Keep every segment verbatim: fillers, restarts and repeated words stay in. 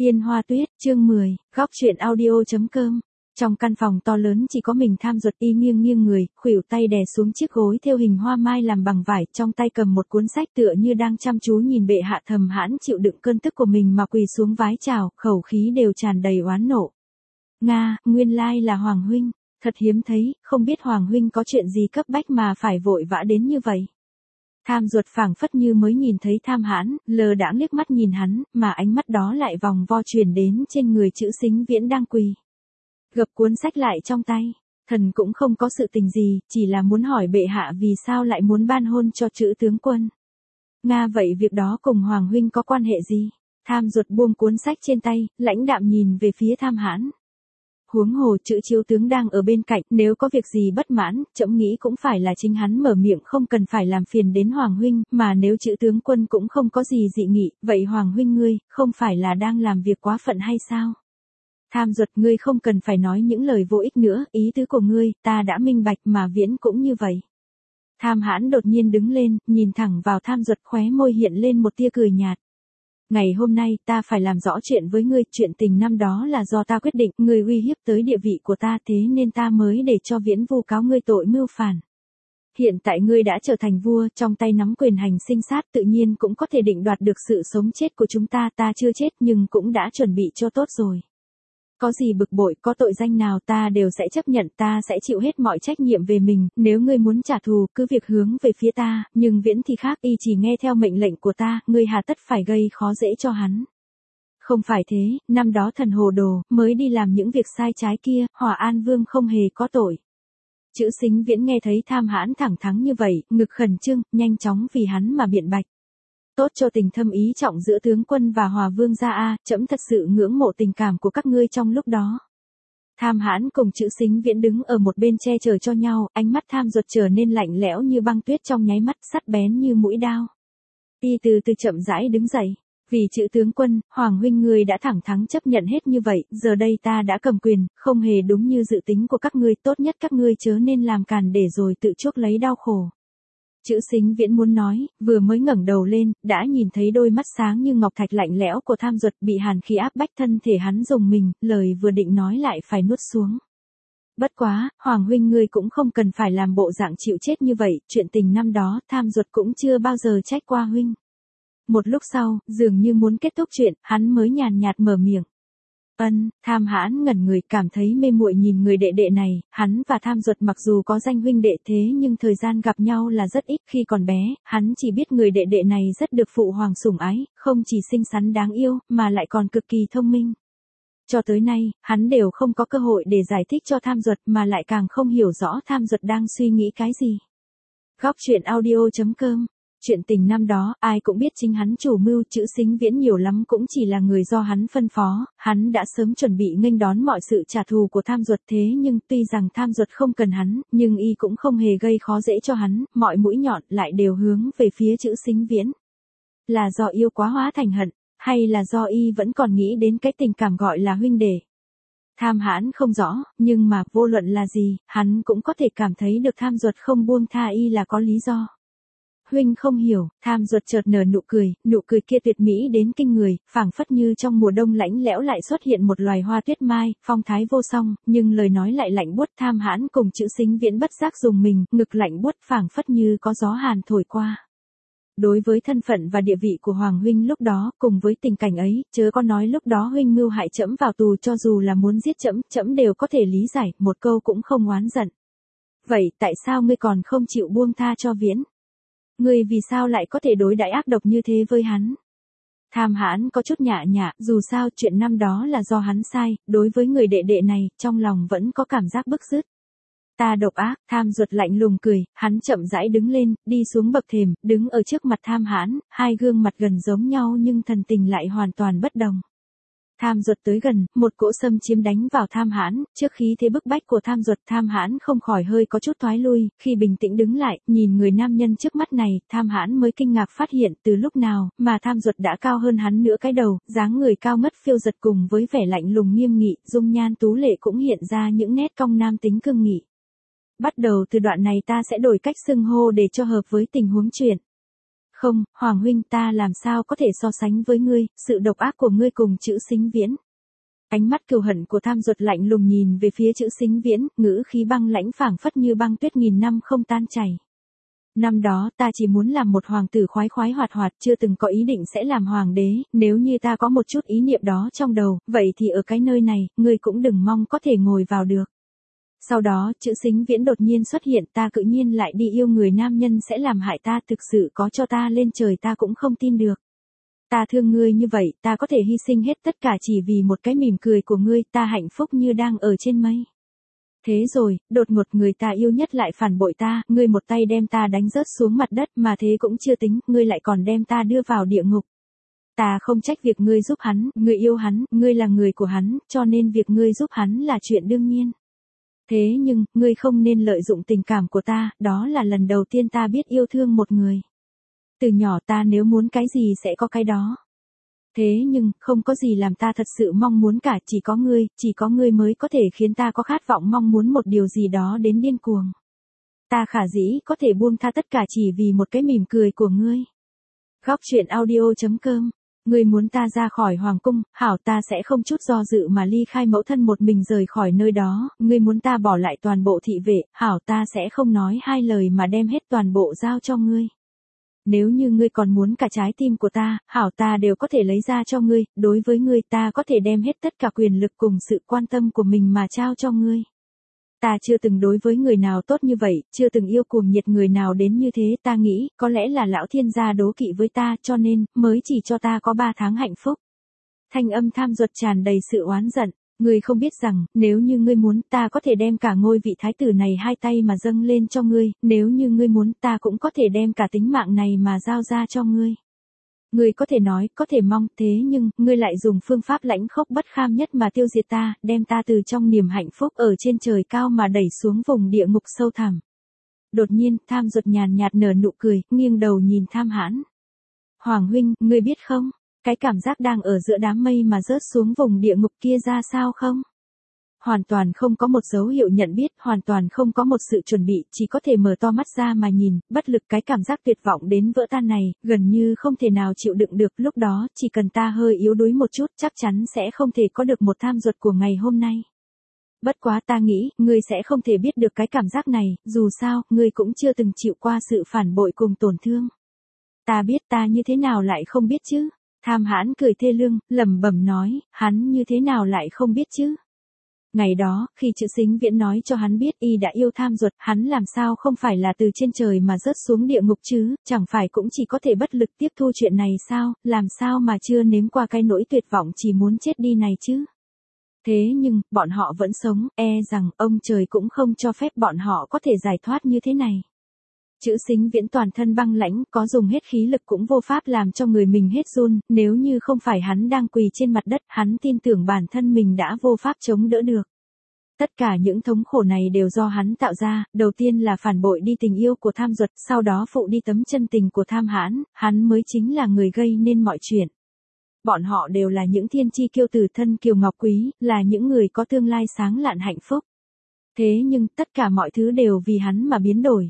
Tiên Hoa Tuyết, chương mười, góc truyện audio chấm com. Trong căn phòng to lớn chỉ có mình Tham Duật, y nghiêng nghiêng người, khuỷu tay đè xuống chiếc gối thêu hình hoa mai làm bằng vải, trong tay cầm một cuốn sách tựa như đang chăm chú nhìn bệ hạ thầm hãn chịu đựng cơn tức của mình mà quỳ xuống vái chào, khẩu khí đều tràn đầy oán nộ. Nga, nguyên lai là Hoàng huynh, thật hiếm thấy, không biết Hoàng huynh có chuyện gì cấp bách mà phải vội vã đến như vậy. Tham Duật phảng phất như mới nhìn thấy Tham Hãn, lờ đãng liếc mắt nhìn hắn, mà ánh mắt đó lại vòng vo truyền đến trên người Chữ Sính Viễn đang quỳ. Gập cuốn sách lại trong tay, thần cũng không có sự tình gì, chỉ là muốn hỏi bệ hạ vì sao lại muốn ban hôn cho Chữ tướng quân. Nga, vậy việc đó cùng Hoàng huynh có quan hệ gì? Tham Duật buông cuốn sách trên tay, lãnh đạm nhìn về phía Tham Hãn. Huống hồ Chữ chiếu tướng đang ở bên cạnh, nếu có việc gì bất mãn, trẫm nghĩ cũng phải là chính hắn mở miệng, không cần phải làm phiền đến Hoàng huynh, mà nếu Chữ tướng quân cũng không có gì dị nghị, vậy Hoàng huynh ngươi, không phải là đang làm việc quá phận hay sao? Tham Duật, ngươi không cần phải nói những lời vô ích nữa, ý tứ của ngươi, ta đã minh bạch, mà Viễn cũng như vậy. Tham Hãn đột nhiên đứng lên, nhìn thẳng vào Tham Duật, khóe môi hiện lên một tia cười nhạt. Ngày hôm nay, ta phải làm rõ chuyện với ngươi, chuyện tình năm đó là do ta quyết định, ngươi uy hiếp tới địa vị của ta, thế nên ta mới để cho Viễn vu cáo ngươi tội mưu phản. Hiện tại ngươi đã trở thành vua, trong tay nắm quyền hành sinh sát, tự nhiên cũng có thể định đoạt được sự sống chết của chúng ta, ta chưa chết nhưng cũng đã chuẩn bị cho tốt rồi. Có gì bực bội, có tội danh nào ta đều sẽ chấp nhận, ta sẽ chịu hết mọi trách nhiệm về mình, nếu ngươi muốn trả thù, cứ việc hướng về phía ta, nhưng Viễn thì khác, y chỉ nghe theo mệnh lệnh của ta, ngươi hà tất phải gây khó dễ cho hắn. Không phải thế, năm đó thần hồ đồ, mới đi làm những việc sai trái kia, Hòa An Vương không hề có tội. Chữ Sính Viễn nghe thấy Tham Hãn thẳng thắn như vậy, ngực khẩn trương, nhanh chóng vì hắn mà biện bạch. Tốt cho tình thâm ý trọng giữa tướng quân và Hòa Vương gia a, trẫm thật sự ngưỡng mộ tình cảm của các ngươi trong lúc đó. Tham Hãn cùng Chữ Sính Viễn đứng ở một bên che chở cho nhau, ánh mắt Tham Duật trở nên lạnh lẽo như băng tuyết trong nháy mắt, sắc bén như mũi đao. Y từ từ chậm rãi đứng dậy. Vì Chữ tướng quân, Hoàng huynh ngươi đã thẳng thắn chấp nhận hết như vậy, giờ đây ta đã cầm quyền, không hề đúng như dự tính của các ngươi, tốt nhất các ngươi chớ nên làm càn để rồi tự chuốc lấy đau khổ. Chữ Sính Viễn muốn nói, vừa mới ngẩng đầu lên, đã nhìn thấy đôi mắt sáng như ngọc thạch lạnh lẽo của Tham Duật, bị hàn khí áp bách, thân thể hắn rùng mình, lời vừa định nói lại phải nuốt xuống. Bất quá, Hoàng huynh ngươi cũng không cần phải làm bộ dạng chịu chết như vậy, chuyện tình năm đó, Tham Duật cũng chưa bao giờ trách qua huynh. Một lúc sau, dường như muốn kết thúc chuyện, hắn mới nhàn nhạt mở miệng. Ân, Tham Hãn ngẩn người, cảm thấy mê muội nhìn người đệ đệ này, hắn và Tham Duật mặc dù có danh huynh đệ thế nhưng thời gian gặp nhau là rất ít, khi còn bé, hắn chỉ biết người đệ đệ này rất được phụ hoàng sủng ái, không chỉ xinh xắn đáng yêu, mà lại còn cực kỳ thông minh. Cho tới nay, hắn đều không có cơ hội để giải thích cho Tham Duật, mà lại càng không hiểu rõ Tham Duật đang suy nghĩ cái gì. Góc truyện audio chấm com. Chuyện tình năm đó, ai cũng biết chính hắn chủ mưu, Chữ Sính Viễn nhiều lắm cũng chỉ là người do hắn phân phó, hắn đã sớm chuẩn bị nghênh đón mọi sự trả thù của Tham Duật, thế nhưng tuy rằng Tham Duật không cần hắn, nhưng y cũng không hề gây khó dễ cho hắn, mọi mũi nhọn lại đều hướng về phía Chữ Sính Viễn. Là do yêu quá hóa thành hận, hay là do y vẫn còn nghĩ đến cái tình cảm gọi là huynh đệ? Tham Hãn không rõ, nhưng mà vô luận là gì, hắn cũng có thể cảm thấy được Tham Duật không buông tha y là có lý do. Huynh không hiểu, Tham Duật chợt nở nụ cười, nụ cười kia tuyệt mỹ đến kinh người, phảng phất như trong mùa đông lạnh lẽo lại xuất hiện một loài hoa tuyết mai, phong thái vô song, nhưng lời nói lại lạnh buốt. Tham Hãn cùng Chữ Sính Viễn bất giác dùng mình, ngực lạnh buốt phảng phất như có gió hàn thổi qua. Đối với thân phận và địa vị của Hoàng huynh lúc đó, cùng với tình cảnh ấy, chớ có nói lúc đó huynh mưu hại trẫm vào tù, cho dù là muốn giết trẫm, trẫm đều có thể lý giải, một câu cũng không oán giận. Vậy tại sao ngươi còn không chịu buông tha cho Viễn? Ngươi vì sao lại có thể đối đãi ác độc như thế với hắn? Tham Hãn có chút nhạ nhạ, dù sao chuyện năm đó là do hắn sai, đối với người đệ đệ này, trong lòng vẫn có cảm giác bức rứt. Ta độc ác, Tham Duật lạnh lùng cười, hắn chậm rãi đứng lên, đi xuống bậc thềm, đứng ở trước mặt Tham Hãn, hai gương mặt gần giống nhau nhưng thần tình lại hoàn toàn bất đồng. Tham Duật tới gần, một cỗ xâm chiếm đánh vào Tham Hãn, trước khí thế bức bách của Tham Duật, Tham Hãn không khỏi hơi có chút thoái lui, khi bình tĩnh đứng lại, nhìn người nam nhân trước mắt này, Tham Hãn mới kinh ngạc phát hiện từ lúc nào mà Tham Duật đã cao hơn hắn nửa cái đầu, dáng người cao ngất phiêu giật cùng với vẻ lạnh lùng nghiêm nghị, dung nhan tú lệ cũng hiện ra những nét cong nam tính cương nghị. Bắt đầu từ đoạn này ta sẽ đổi cách xưng hô để cho hợp với tình huống chuyện. Không, Hoàng huynh, ta làm sao có thể so sánh với ngươi, sự độc ác của ngươi cùng chữ Sính Viễn. Ánh mắt cừu hận của Tham Duật lạnh lùng nhìn về phía chữ Sính Viễn, ngữ khí băng lãnh phảng phất như băng tuyết nghìn năm không tan chảy. Năm đó ta chỉ muốn làm một hoàng tử khoái khoái hoạt hoạt, chưa từng có ý định sẽ làm hoàng đế, nếu như ta có một chút ý niệm đó trong đầu, vậy thì ở cái nơi này, ngươi cũng đừng mong có thể ngồi vào được. Sau đó, chữ Sính Viễn đột nhiên xuất hiện, ta tự nhiên lại đi yêu người nam nhân sẽ làm hại ta, thực sự có cho ta lên trời ta cũng không tin được. Ta thương ngươi như vậy, ta có thể hy sinh hết tất cả chỉ vì một cái mỉm cười của ngươi, ta hạnh phúc như đang ở trên mây. Thế rồi, đột ngột người ta yêu nhất lại phản bội ta, ngươi một tay đem ta đánh rớt xuống mặt đất mà thế cũng chưa tính, ngươi lại còn đem ta đưa vào địa ngục. Ta không trách việc ngươi giúp hắn, ngươi yêu hắn, ngươi là người của hắn, cho nên việc ngươi giúp hắn là chuyện đương nhiên. Thế nhưng, ngươi không nên lợi dụng tình cảm của ta, đó là lần đầu tiên ta biết yêu thương một người. Từ nhỏ ta nếu muốn cái gì sẽ có cái đó. Thế nhưng, không có gì làm ta thật sự mong muốn cả, chỉ có ngươi, chỉ có ngươi mới có thể khiến ta có khát vọng mong muốn một điều gì đó đến điên cuồng. Ta khả dĩ có thể buông tha tất cả chỉ vì một cái mỉm cười của ngươi. Góc truyện audio chấm com. Ngươi muốn ta ra khỏi hoàng cung, hảo, ta sẽ không chút do dự mà ly khai mẫu thân một mình rời khỏi nơi đó, ngươi muốn ta bỏ lại toàn bộ thị vệ, hảo, ta sẽ không nói hai lời mà đem hết toàn bộ giao cho ngươi. Nếu như ngươi còn muốn cả trái tim của ta, hảo, ta đều có thể lấy ra cho ngươi, đối với ngươi ta có thể đem hết tất cả quyền lực cùng sự quan tâm của mình mà trao cho ngươi. Ta chưa từng đối với người nào tốt như vậy, chưa từng yêu cuồng nhiệt người nào đến như thế, ta nghĩ, có lẽ là lão thiên gia đố kỵ với ta, cho nên, mới chỉ cho ta có ba tháng hạnh phúc. Thanh âm Tham Duật tràn đầy sự oán giận, ngươi không biết rằng, nếu như ngươi muốn, ta có thể đem cả ngôi vị thái tử này hai tay mà dâng lên cho ngươi, nếu như ngươi muốn, ta cũng có thể đem cả tính mạng này mà giao ra cho ngươi. Ngươi có thể nói, có thể mong, thế nhưng, ngươi lại dùng phương pháp lãnh khốc bất kham nhất mà tiêu diệt ta, đem ta từ trong niềm hạnh phúc ở trên trời cao mà đẩy xuống vùng địa ngục sâu thẳm. Đột nhiên, Tham Duật nhàn nhạt nở nụ cười, nghiêng đầu nhìn Tham Hãn. Hoàng huynh, ngươi biết không, cái cảm giác đang ở giữa đám mây mà rớt xuống vùng địa ngục kia ra sao không? Hoàn toàn không có một dấu hiệu nhận biết, hoàn toàn không có một sự chuẩn bị, chỉ có thể mở to mắt ra mà nhìn, bất lực cái cảm giác tuyệt vọng đến vỡ tan này, gần như không thể nào chịu đựng được, lúc đó, chỉ cần ta hơi yếu đuối một chút, chắc chắn sẽ không thể có được một Tham Duật của ngày hôm nay. Bất quá ta nghĩ, ngươi sẽ không thể biết được cái cảm giác này, dù sao, ngươi cũng chưa từng chịu qua sự phản bội cùng tổn thương. Ta biết ta như thế nào lại không biết chứ? Tham Hãn cười thê lương, lẩm bẩm nói, hắn như thế nào lại không biết chứ? Ngày đó, khi chữ Sính Viễn nói cho hắn biết y đã yêu Tham Duật, hắn làm sao không phải là từ trên trời mà rớt xuống địa ngục chứ, chẳng phải cũng chỉ có thể bất lực tiếp thu chuyện này sao, làm sao mà chưa nếm qua cái nỗi tuyệt vọng chỉ muốn chết đi này chứ. Thế nhưng, bọn họ vẫn sống, e rằng ông trời cũng không cho phép bọn họ có thể giải thoát như thế này. Chữ Sính Viễn toàn thân băng lãnh, có dùng hết khí lực cũng vô pháp làm cho người mình hết run, nếu như không phải hắn đang quỳ trên mặt đất, hắn tin tưởng bản thân mình đã vô pháp chống đỡ được. Tất cả những thống khổ này đều do hắn tạo ra, đầu tiên là phản bội đi tình yêu của Tham Duật, sau đó phụ đi tấm chân tình của Tham Hãn, hắn mới chính là người gây nên mọi chuyện. Bọn họ đều là những thiên chi kiêu tử thân kiều ngọc quý, là những người có tương lai sáng lạn hạnh phúc. Thế nhưng, tất cả mọi thứ đều vì hắn mà biến đổi.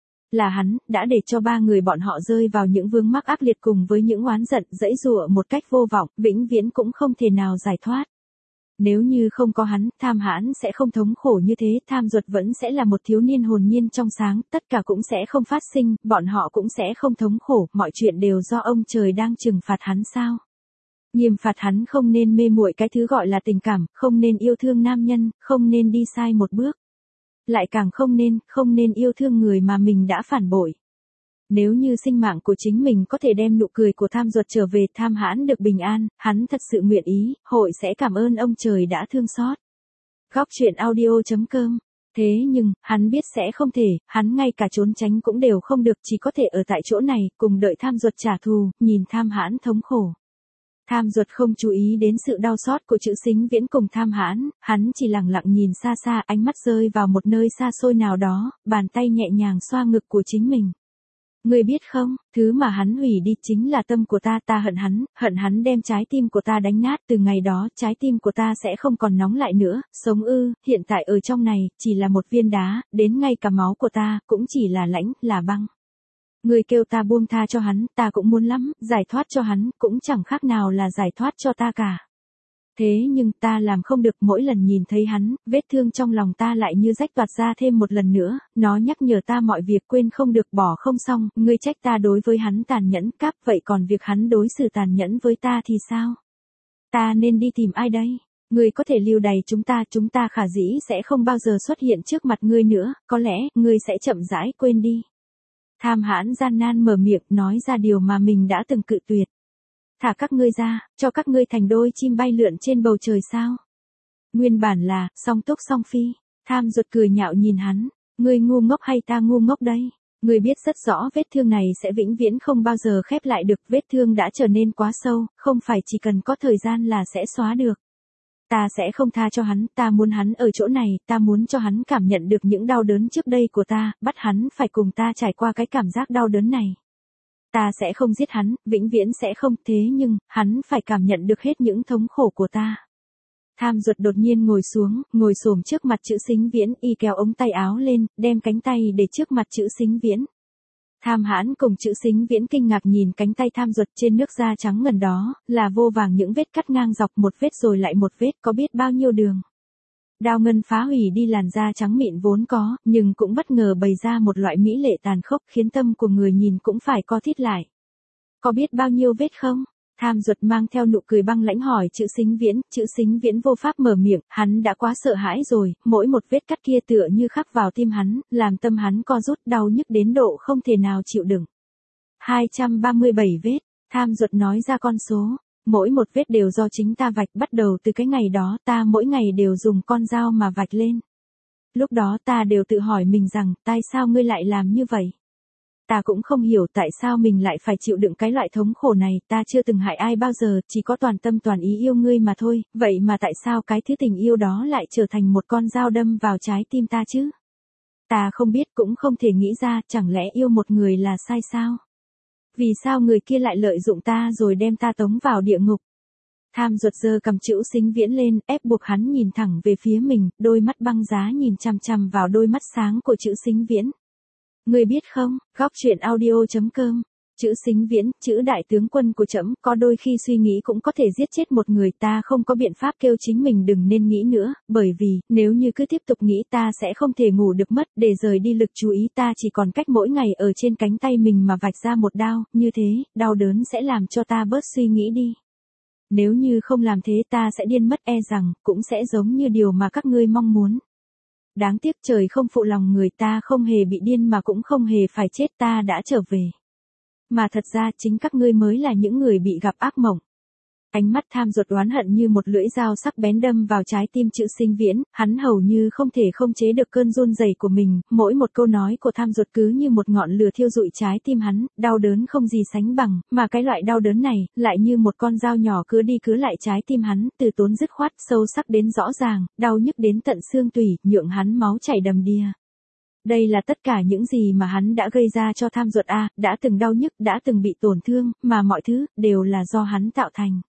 Là hắn, đã để cho ba người bọn họ rơi vào những vướng mắc ác liệt cùng với những oán giận, dãy dụa một cách vô vọng, vĩnh viễn cũng không thể nào giải thoát. Nếu như không có hắn, Tham Hãn sẽ không thống khổ như thế, Tham Duật vẫn sẽ là một thiếu niên hồn nhiên trong sáng, tất cả cũng sẽ không phát sinh, bọn họ cũng sẽ không thống khổ, mọi chuyện đều do ông trời đang trừng phạt hắn sao? Nghiêm phạt hắn không nên mê muội cái thứ gọi là tình cảm, không nên yêu thương nam nhân, không nên đi sai một bước. Lại càng không nên, không nên yêu thương người mà mình đã phản bội. Nếu như sinh mạng của chính mình có thể đem nụ cười của Tham Duật trở về, Tham Hãn được bình an, hắn thật sự nguyện ý, hội sẽ cảm ơn ông trời đã thương xót. Góc truyện audio chấm com. Thế nhưng, hắn biết sẽ không thể, hắn ngay cả trốn tránh cũng đều không được, chỉ có thể ở tại chỗ này, cùng đợi Tham Duật trả thù, nhìn Tham Hãn thống khổ. Tham Duật không chú ý đến sự đau xót của chữ Sính Viễn cùng Tham Hãn, hắn chỉ lặng lặng nhìn xa xa, ánh mắt rơi vào một nơi xa xôi nào đó, bàn tay nhẹ nhàng xoa ngực của chính mình. Ngươi biết không, thứ mà hắn hủy đi chính là tâm của ta, ta hận hắn, hận hắn đem trái tim của ta đánh nát, từ ngày đó, trái tim của ta sẽ không còn nóng lại nữa, sống ư, hiện tại ở trong này, chỉ là một viên đá, đến ngay cả máu của ta, cũng chỉ là lãnh, là băng. Ngươi kêu ta buông tha cho hắn, ta cũng muốn lắm, giải thoát cho hắn, cũng chẳng khác nào là giải thoát cho ta cả. Thế nhưng ta làm không được, mỗi lần nhìn thấy hắn, vết thương trong lòng ta lại như rách toạc ra thêm một lần nữa, nó nhắc nhở ta mọi việc quên không được bỏ không xong, ngươi trách ta đối với hắn tàn nhẫn cáp, vậy còn việc hắn đối xử tàn nhẫn với ta thì sao? Ta nên đi tìm ai đây? Ngươi có thể lưu đày chúng ta, chúng ta khả dĩ sẽ không bao giờ xuất hiện trước mặt ngươi nữa, có lẽ, ngươi sẽ chậm rãi quên đi. Tham Hãn gian nan mở miệng nói ra điều mà mình đã từng cự tuyệt. Thả các ngươi ra, cho các ngươi thành đôi chim bay lượn trên bầu trời sao? Nguyên bản là, song túc song phi. Tham Duật cười nhạo nhìn hắn, ngươi ngu ngốc hay ta ngu ngốc đây? Ngươi biết rất rõ vết thương này sẽ vĩnh viễn không bao giờ khép lại được, vết thương đã trở nên quá sâu, không phải chỉ cần có thời gian là sẽ xóa được. Ta sẽ không tha cho hắn, ta muốn hắn ở chỗ này, ta muốn cho hắn cảm nhận được những đau đớn trước đây của ta, bắt hắn phải cùng ta trải qua cái cảm giác đau đớn này. Ta sẽ không giết hắn, vĩnh viễn sẽ không, thế nhưng, hắn phải cảm nhận được hết những thống khổ của ta. Tham Duật đột nhiên ngồi xuống, ngồi xổm trước mặt Trữ Sính Viễn, y kéo ống tay áo lên, đem cánh tay để trước mặt Trữ Sính Viễn. Tham Hãn cùng Trữ Sính Viễn kinh ngạc nhìn cánh tay Tham Duật, trên nước da trắng ngần đó, là vô vàng những vết cắt ngang dọc, một vết rồi lại một vết, có biết bao nhiêu đường. Đao ngân phá hủy đi làn da trắng mịn vốn có, nhưng cũng bất ngờ bày ra một loại mỹ lệ tàn khốc, khiến tâm của người nhìn cũng phải co thít lại. Có biết bao nhiêu vết không? Tham Duật mang theo nụ cười băng lãnh hỏi Trữ Sính Viễn, Trữ Sính Viễn vô pháp mở miệng, hắn đã quá sợ hãi rồi, mỗi một vết cắt kia tựa như khắc vào tim hắn, làm tâm hắn co rút, đau nhức đến độ không thể nào chịu đựng. hai trăm ba mươi bảy vết, Tham Duật nói ra con số, mỗi một vết đều do chính ta vạch, bắt đầu từ cái ngày đó ta mỗi ngày đều dùng con dao mà vạch lên. Lúc đó ta đều tự hỏi mình rằng, tại sao ngươi lại làm như vậy? Ta cũng không hiểu tại sao mình lại phải chịu đựng cái loại thống khổ này, ta chưa từng hại ai bao giờ, chỉ có toàn tâm toàn ý yêu ngươi mà thôi, vậy mà tại sao cái thứ tình yêu đó lại trở thành một con dao đâm vào trái tim ta chứ? Ta không biết, cũng không thể nghĩ ra, chẳng lẽ yêu một người là sai sao? Vì sao người kia lại lợi dụng ta rồi đem ta tống vào địa ngục? Tham Duật giơ cầm Trữ Sính Viễn lên, ép buộc hắn nhìn thẳng về phía mình, đôi mắt băng giá nhìn chằm chằm vào đôi mắt sáng của Trữ Sính Viễn. Ngươi biết không, góc truyện audio chấm com, Trữ Sính Viễn, Trữ đại tướng quân của trẫm, có đôi khi suy nghĩ cũng có thể giết chết một người, ta không có biện pháp kêu chính mình đừng nên nghĩ nữa, bởi vì, nếu như cứ tiếp tục nghĩ ta sẽ không thể ngủ được mất, để rời đi lực chú ý ta chỉ còn cách mỗi ngày ở trên cánh tay mình mà vạch ra một đao, như thế, đau đớn sẽ làm cho ta bớt suy nghĩ đi. Nếu như không làm thế ta sẽ điên mất, e rằng, cũng sẽ giống như điều mà các ngươi mong muốn. Đáng tiếc trời không phụ lòng người, ta không hề bị điên mà cũng không hề phải chết, ta đã trở về. Mà thật ra chính các ngươi mới là những người bị gặp ác mộng. Ánh mắt Tham Duật oán hận như một lưỡi dao sắc bén đâm vào trái tim Trữ Sính Viễn, hắn hầu như không thể không chế được cơn run rẩy của mình, mỗi một câu nói của Tham Duật cứ như một ngọn lửa thiêu rụi trái tim hắn, đau đớn không gì sánh bằng, mà cái loại đau đớn này, lại như một con dao nhỏ cứ đi cứ lại trái tim hắn, từ tốn dứt khoát, sâu sắc đến rõ ràng, đau nhức đến tận xương tủy, nhượng hắn máu chảy đầm đìa. Đây là tất cả những gì mà hắn đã gây ra cho Tham Duật a, đã từng đau nhức, đã từng bị tổn thương, mà mọi thứ, đều là do hắn tạo thành.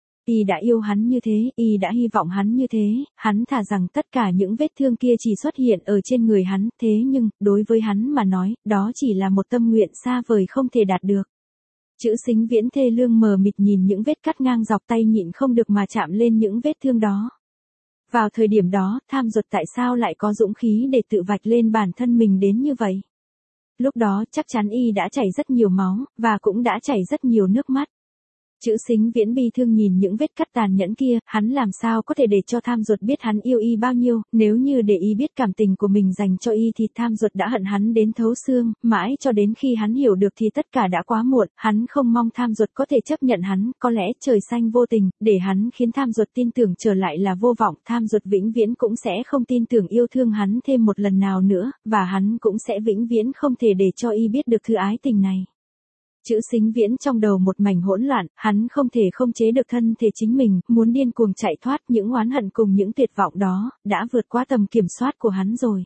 Y đã yêu hắn như thế, Y đã hy vọng hắn như thế, hắn thà rằng tất cả những vết thương kia chỉ xuất hiện ở trên người hắn, thế nhưng, đối với hắn mà nói, đó chỉ là một tâm nguyện xa vời không thể đạt được. Trữ Sính Viễn thê lương mờ mịt nhìn những vết cắt ngang dọc, tay nhịn không được mà chạm lên những vết thương đó. Vào thời điểm đó, Tham Duật tại sao lại có dũng khí để tự vạch lên bản thân mình đến như vậy? Lúc đó chắc chắn Y đã chảy rất nhiều máu, và cũng đã chảy rất nhiều nước mắt. Trữ Sính Viễn bi thương nhìn những vết cắt tàn nhẫn kia, hắn làm sao có thể để cho Tham Duật biết hắn yêu Y bao nhiêu, nếu như để Y biết cảm tình của mình dành cho Y thì Tham Duật đã hận hắn đến thấu xương, mãi cho đến khi hắn hiểu được thì tất cả đã quá muộn, hắn không mong Tham Duật có thể chấp nhận hắn, có lẽ trời xanh vô tình, để hắn khiến Tham Duật tin tưởng trở lại là vô vọng, Tham Duật vĩnh viễn cũng sẽ không tin tưởng yêu thương hắn thêm một lần nào nữa, và hắn cũng sẽ vĩnh viễn không thể để cho Y biết được thứ ái tình này. Trữ Sính Viễn trong đầu một mảnh hỗn loạn, hắn không thể không chế được thân thể chính mình, muốn điên cuồng chạy thoát, những oán hận cùng những tuyệt vọng đó, đã vượt qua tầm kiểm soát của hắn rồi.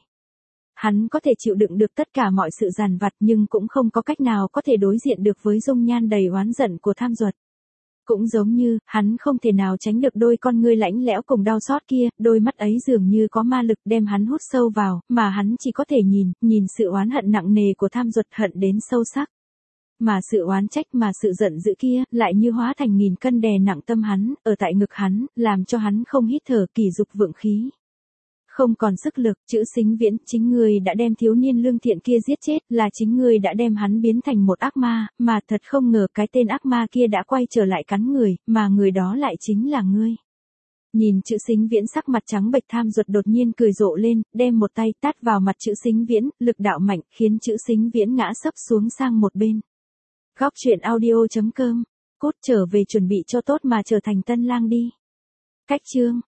Hắn có thể chịu đựng được tất cả mọi sự dằn vặt nhưng cũng không có cách nào có thể đối diện được với dung nhan đầy oán giận của Tham Duật. Cũng giống như, hắn không thể nào tránh được đôi con ngươi lạnh lẽo cùng đau xót kia, đôi mắt ấy dường như có ma lực đem hắn hút sâu vào, mà hắn chỉ có thể nhìn, nhìn sự oán hận nặng nề của Tham Duật, hận đến sâu sắc. Mà sự oán trách mà sự giận dữ kia, lại như hóa thành nghìn cân đè nặng tâm hắn, ở tại ngực hắn, làm cho hắn không hít thở, kỳ dục vượng khí. Không còn sức lực, chữ Sính Viễn, chính người đã đem thiếu niên lương thiện kia giết chết, là chính người đã đem hắn biến thành một ác ma, mà thật không ngờ cái tên ác ma kia đã quay trở lại cắn người, mà người đó lại chính là ngươi. Nhìn chữ Sính Viễn sắc mặt trắng bệch tham ruột đột nhiên cười rộ lên, đem một tay tát vào mặt chữ Sính Viễn, lực đạo mạnh, khiến chữ Sính Viễn ngã sấp xuống sang một bên. Góc truyện audio chấm com, cốt trở về chuẩn bị cho tốt mà trở thành tân lang đi. Cách chương